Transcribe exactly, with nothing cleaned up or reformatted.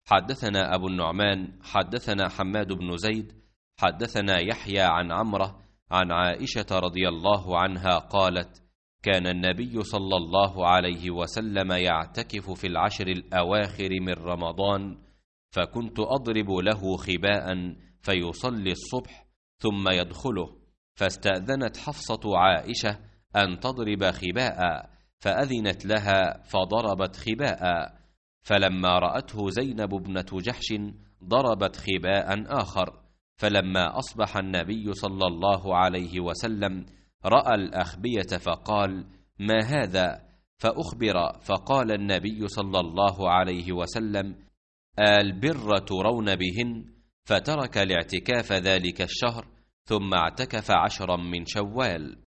حدثنا أبو النعمان حدثنا حماد بن زيد حدثنا يحيى عن عمرة عن عائشة رضي الله عنها قالت: كان النبي صلى الله عليه وسلم يعتكف في العشر الأواخر من رمضان، فكنت أضرب له خباء فيصلي الصبح ثم يدخله، فاستأذنت حفصة عائشة أن تضرب خباء، فأذنت لها فضربت خباء، فلما رأته زينب ابنة جحش ضربت خباء آخر، فلما أصبح النبي صلى الله عليه وسلم رأى الأخبية فقال: ما هذا؟ فأخبر، فقال النبي صلى الله عليه وسلم: البر ترون بهن، فترك الاعتكاف ذلك الشهر ثم اعتكف عشرا من شوال.